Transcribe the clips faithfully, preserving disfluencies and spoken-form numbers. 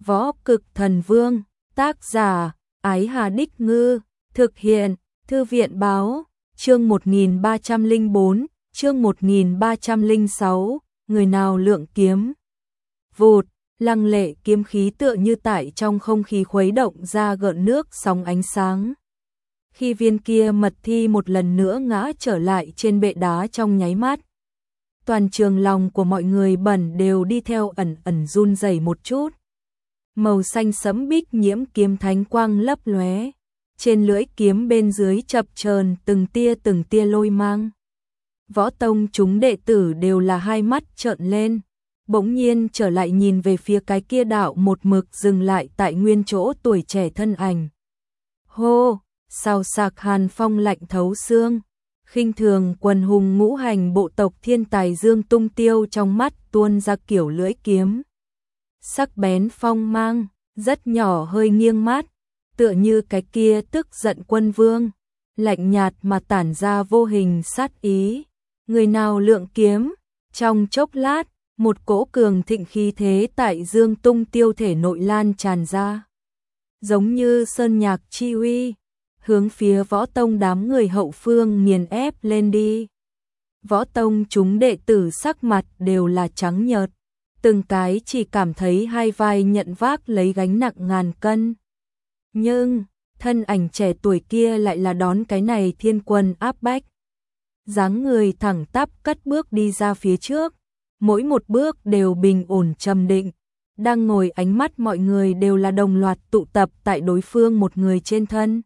Võ Cực Thần Vương, tác giả, Ái Hà Đích Ngư, thực hiện, Thư viện Báo, chương một nghìn ba trăm lẻ bốn, chương một nghìn ba trăm lẻ sáu, người nào lượng kiếm. Vụt, lăng lệ kiếm khí tựa như tại trong không khí khuấy động ra gợn nước sóng ánh sáng. Khi viên kia mật thi một lần nữa ngã trở lại trên bệ đá trong nháy mắt, toàn trường lòng của mọi người bẩn đều đi theo ẩn ẩn run rẩy một chút. Màu xanh sẫm bích nhiễm kiếm thánh quang lấp lóe, trên lưỡi kiếm bên dưới chập chờn từng tia từng tia lôi mang. Võ tông chúng đệ tử đều là hai mắt trợn lên, bỗng nhiên trở lại nhìn về phía cái kia đạo một mực dừng lại tại nguyên chỗ tuổi trẻ thân ảnh. Hô, sao sạc hàn phong lạnh thấu xương, khinh thường quần hùng ngũ hành bộ tộc thiên tài Dương Tung Tiêu trong mắt tuôn ra kiểu lưỡi kiếm. Sắc bén phong mang, rất nhỏ hơi nghiêng mát, tựa như cái kia tức giận quân vương, lạnh nhạt mà tản ra vô hình sát ý. Người nào lượng kiếm, trong chốc lát, một cỗ cường thịnh khí thế tại Dương Tung Tiêu thể nội lan tràn ra. Giống như sơn nhạc chi uy, hướng phía võ tông đám người hậu phương nghiền ép lên đi. Võ tông chúng đệ tử sắc mặt đều là trắng nhợt, từng cái chỉ cảm thấy hai vai nhận vác lấy gánh nặng ngàn cân. Nhưng, thân ảnh trẻ tuổi kia lại là đón cái này thiên quân áp bách. Dáng người thẳng tắp cất bước đi ra phía trước, mỗi một bước đều bình ổn trầm định. Đang ngồi ánh mắt mọi người đều là đồng loạt tụ tập tại đối phương một người trên thân.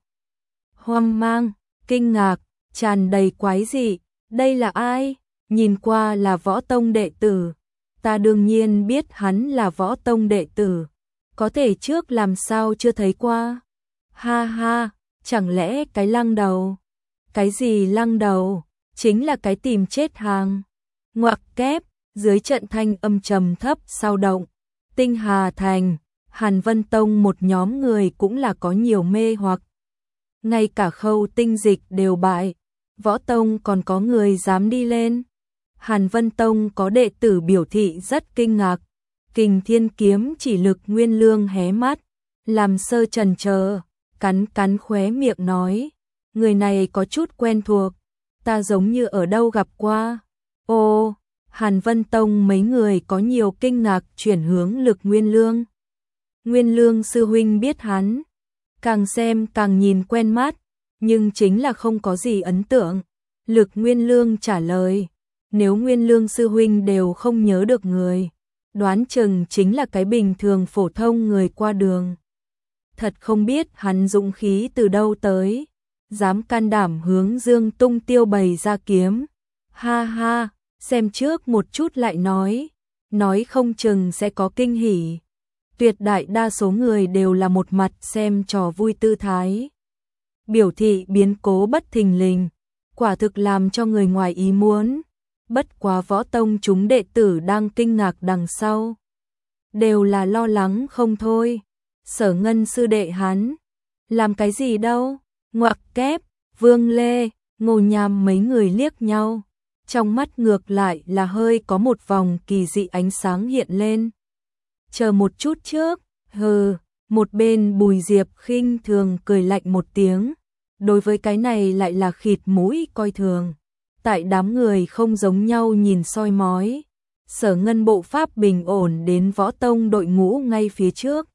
Hoang mang, kinh ngạc, tràn đầy quái dị, đây là ai? Nhìn qua là võ tông đệ tử. Ta đương nhiên biết hắn là võ tông đệ tử, có thể trước làm sao chưa thấy qua. Ha ha, chẳng lẽ cái lăng đầu? Cái gì lăng đầu? Chính là cái tìm chết hàng. Ngoặc kép, dưới trận thanh âm trầm thấp sao động. Tinh Hà Thành, Hàn Vân Tông một nhóm người cũng là có nhiều mê hoặc. Ngay cả Khâu Tinh Dịch đều bại, võ tông còn có người dám đi lên. Hàn Vân Tông có đệ tử biểu thị rất kinh ngạc. Kình Thiên Kiếm chỉ lực Nguyên Lương hé mắt, làm sơ chần chờ, cắn cắn khóe miệng nói, người này có chút quen thuộc, ta giống như ở đâu gặp qua. Ô, Hàn Vân Tông mấy người có nhiều kinh ngạc chuyển hướng lực Nguyên Lương. Nguyên Lương sư huynh biết hắn, càng xem càng nhìn quen mắt, nhưng chính là không có gì ấn tượng. Lực Nguyên Lương trả lời, nếu Nguyên Lương sư huynh đều không nhớ được người, đoán chừng chính là cái bình thường phổ thông người qua đường. Thật không biết hắn dũng khí từ đâu tới, dám can đảm hướng Dương Tung Tiêu bày ra kiếm. Ha ha, xem trước một chút lại nói, nói không chừng sẽ có kinh hỉ. Tuyệt đại đa số người đều là một mặt xem trò vui tư thái. Biểu thị biến cố bất thình lình, quả thực làm cho người ngoài ý muốn. Bất quá võ tông chúng đệ tử đang kinh ngạc đằng sau, đều là lo lắng không thôi. Sở Ngân sư đệ hắn, làm cái gì đâu? Ngoặc kép, Vương Lê, Ngô Nham mấy người liếc nhau, trong mắt ngược lại là hơi có một vòng kỳ dị ánh sáng hiện lên. Chờ một chút trước, hừ, một bên Bùi Diệp khinh thường cười lạnh một tiếng, đối với cái này lại là khịt mũi coi thường. Tại đám người không giống nhau nhìn soi mói, Sở Ngân bộ pháp bình ổn đến võ tông đội ngũ ngay phía trước.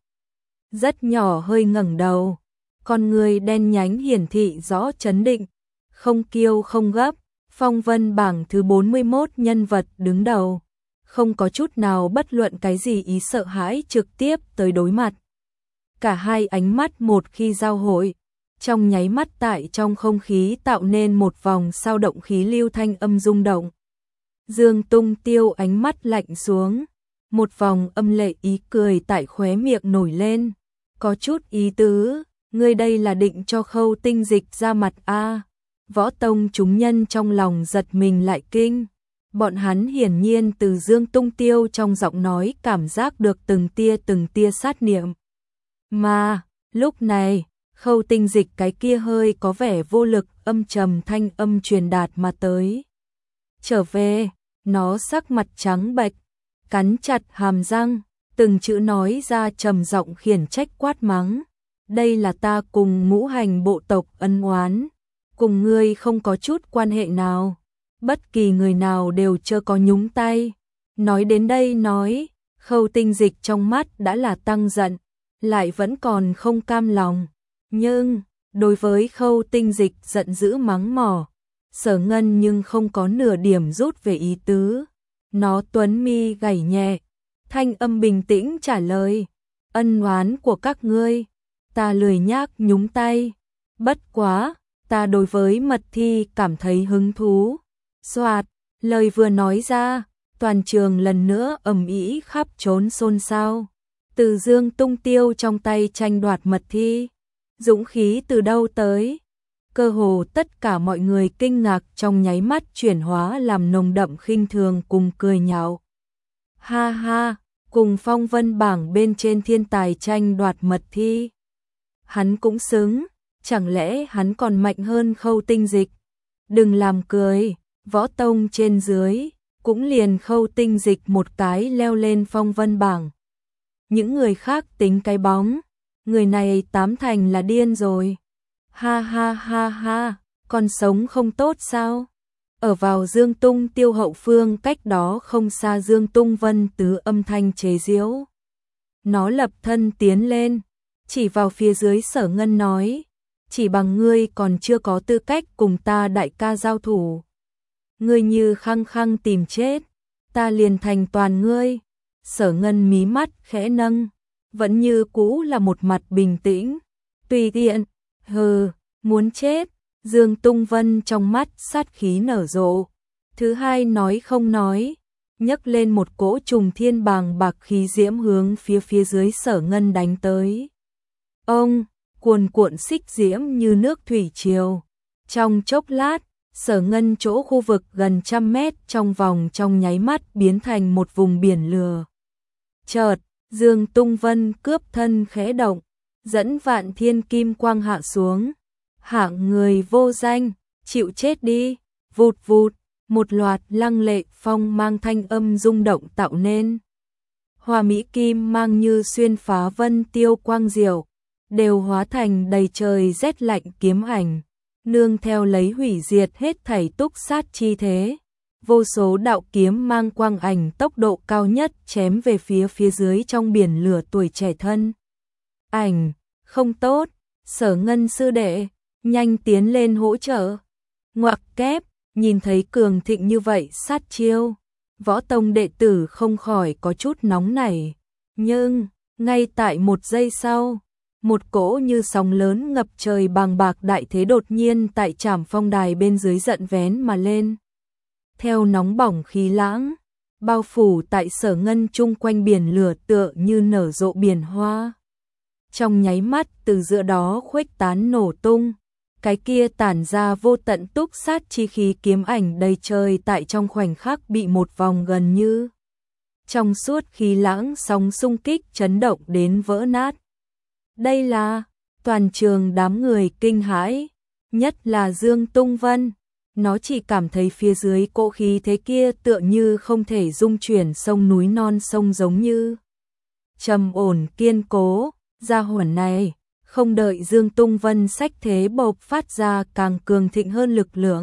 Rất nhỏ hơi ngẩng đầu, con người đen nhánh hiển thị rõ chấn định, không kiêu không gấp, phong vân bảng thứ bốn mươi mốt nhân vật đứng đầu, không có chút nào bất luận cái gì ý sợ hãi trực tiếp tới đối mặt. Cả hai ánh mắt một khi giao hội, trong nháy mắt tại trong không khí tạo nên một vòng sao động khí lưu thanh âm rung động. Dương Tung Tiêu ánh mắt lạnh xuống, một vòng âm lệ ý cười tại khóe miệng nổi lên, có chút ý tứ, ngươi đây là định cho Khâu Tinh Dịch ra mặt a? Võ tông chúng nhân trong lòng giật mình lại kinh, bọn hắn hiển nhiên từ Dương Tung Tiêu trong giọng nói cảm giác được từng tia từng tia sát niệm. Mà, lúc này, Khâu Tinh Dịch cái kia hơi có vẻ vô lực âm trầm thanh âm truyền đạt mà tới. Trở về, nó sắc mặt trắng bệch, cắn chặt hàm răng, từng chữ nói ra trầm giọng khiển trách quát mắng. Đây là ta cùng ngũ hành bộ tộc ân oán, cùng ngươi không có chút quan hệ nào, bất kỳ người nào đều chưa có nhúng tay. Nói đến đây nói, Khâu Tinh Dịch trong mắt đã là tăng giận, lại vẫn còn không cam lòng. Nhưng, đối với Khâu Tinh Dịch giận dữ mắng mỏ, Sở Ngân nhưng không có nửa điểm rút về ý tứ. Nó tuấn mi gảy nhẹ, thanh âm bình tĩnh trả lời, ân oán của các ngươi, ta lười nhác nhúng tay. Bất quá, ta đối với mật thi cảm thấy hứng thú. Soạt, lời vừa nói ra, toàn trường lần nữa ầm ĩ khắp trốn xôn xao. Từ Dương tung tiêu trong tay tranh đoạt mật thi, dũng khí từ đâu tới? Cơ hồ tất cả mọi người kinh ngạc trong nháy mắt chuyển hóa làm nồng đậm khinh thường cùng cười nhạo. Ha ha, cùng phong vân bảng bên trên thiên tài tranh đoạt mật thi. Hắn cũng xứng, chẳng lẽ hắn còn mạnh hơn Khâu Tinh Dịch? Đừng làm cười, võ tông trên dưới, cũng liền Khâu Tinh Dịch một cái leo lên phong vân bảng. Những người khác tính cái bóng, người này tám thành là điên rồi. Ha ha ha ha, còn sống không tốt sao? Ở vào Dương Tung Tiêu hậu phương cách đó không xa Dương Tung Vân tứ âm thanh chế giễu. Nó lập thân tiến lên, chỉ vào phía dưới Sở Ngân nói, chỉ bằng ngươi còn chưa có tư cách cùng ta đại ca giao thủ. Ngươi như khăng khăng tìm chết, ta liền thành toàn ngươi. Sở Ngân mí mắt khẽ nâng, vẫn như cũ là một mặt bình tĩnh, tùy tiện. Hừ, muốn chết. Dương Tung Vân trong mắt sát khí nở rộ. Thứ hai nói không nói, nhấc lên một cỗ trùng thiên bàng bạc khí diễm hướng phía phía dưới Sở Ngân đánh tới. Ông, cuồn cuộn xích diễm như nước thủy triều. Trong chốc lát, Sở Ngân chỗ khu vực gần trăm mét trong vòng trong nháy mắt biến thành một vùng biển lửa. Chợt, Dương Tung Vân cướp thân khẽ động, dẫn vạn thiên kim quang hạ xuống. Hạng người vô danh, chịu chết đi. Vụt vụt, một loạt lăng lệ phong mang thanh âm rung động tạo nên. Hoa mỹ kim mang như xuyên phá vân tiêu quang diệu, đều hóa thành đầy trời rét lạnh kiếm ảnh, nương theo lấy hủy diệt hết thảy túc sát chi thế. Vô số đạo kiếm mang quang ảnh tốc độ cao nhất chém về phía phía dưới trong biển lửa tuổi trẻ thân. Ảnh, không tốt, Sở Ngân sư đệ, nhanh tiến lên hỗ trợ. Ngoặc kép, nhìn thấy cường thịnh như vậy sát chiêu, võ tông đệ tử không khỏi có chút nóng nảy. Nhưng, ngay tại một giây sau, một cỗ như sóng lớn ngập trời bàng bạc đại thế đột nhiên tại trảm phong đài bên dưới giận vén mà lên. Theo nóng bỏng khí lãng, bao phủ tại Sở Ngân chung quanh biển lửa tựa như nở rộ biển hoa. Trong nháy mắt từ giữa đó khuếch tán nổ tung, cái kia tản ra vô tận túc sát chi khí kiếm ảnh đầy trời tại trong khoảnh khắc bị một vòng gần như trong suốt khí lãng sóng xung kích chấn động đến vỡ nát. Đây là, toàn trường đám người kinh hãi, nhất là Dương Tung Vân. Nó chỉ cảm thấy phía dưới cỗ khí thế kia tựa như không thể dung chuyển sông núi non sông giống như trầm ổn kiên cố. Gia hỏa này, không đợi Dương Tung Vân sách thế bộc phát ra càng cường thịnh hơn lực lượng.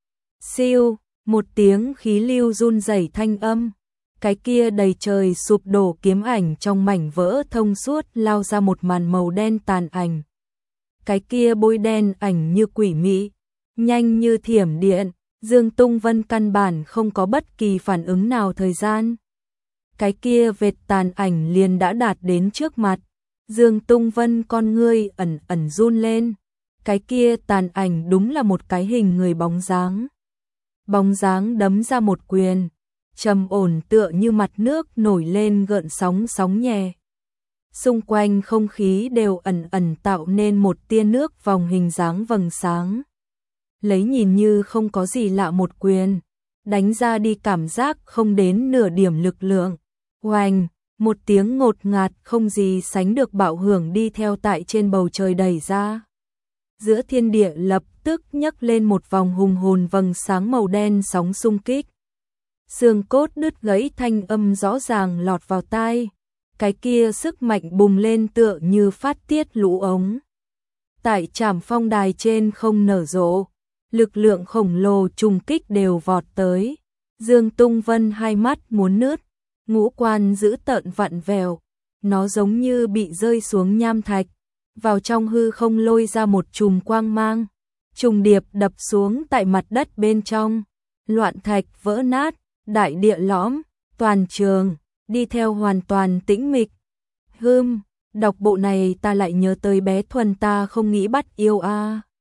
Siêu, một tiếng khí lưu run rẩy thanh âm, cái kia đầy trời sụp đổ kiếm ảnh trong mảnh vỡ thông suốt lao ra một màn màu đen tàn ảnh. Cái kia bôi đen ảnh như quỷ mị, nhanh như thiểm điện, Dương Tung Vân căn bản không có bất kỳ phản ứng nào thời gian. Cái kia vệt tàn ảnh liền đã đạt đến trước mặt. Dương Tung Vân con ngươi ẩn ẩn run lên, cái kia tàn ảnh đúng là một cái hình người bóng dáng. Bóng dáng đấm ra một quyền, trầm ổn tựa như mặt nước nổi lên gợn sóng sóng nhẹ. Xung quanh không khí đều ẩn ẩn tạo nên một tia nước vòng hình dáng vầng sáng. Lấy nhìn như không có gì lạ một quyền, đánh ra đi cảm giác không đến nửa điểm lực lượng. Oanh! Một tiếng ngột ngạt không gì sánh được bạo hưởng đi theo tại trên bầu trời đẩy ra. Giữa thiên địa lập tức nhấc lên một vòng hùng hồn vầng sáng màu đen sóng xung kích. Xương cốt đứt gãy thanh âm rõ ràng lọt vào tai. cái kia sức mạnh bùng lên tựa như phát tiết lũ ống. Tại Trảm Phong đài trên không nở rộ, lực lượng khổng lồ trùng kích đều vọt tới. Dương Tung Vân hai mắt muốn nứt, ngũ quan dữ tợn vặn vẹo, nó giống như bị rơi xuống nham thạch, vào trong hư không lôi ra một chùm quang mang, trùng điệp đập xuống tại mặt đất bên trong, loạn thạch vỡ nát, đại địa lõm, toàn trường đi theo hoàn toàn tĩnh mịch. Hừm, đọc bộ này ta lại nhớ tới bé Thuần ta không nghĩ bắt yêu a. À.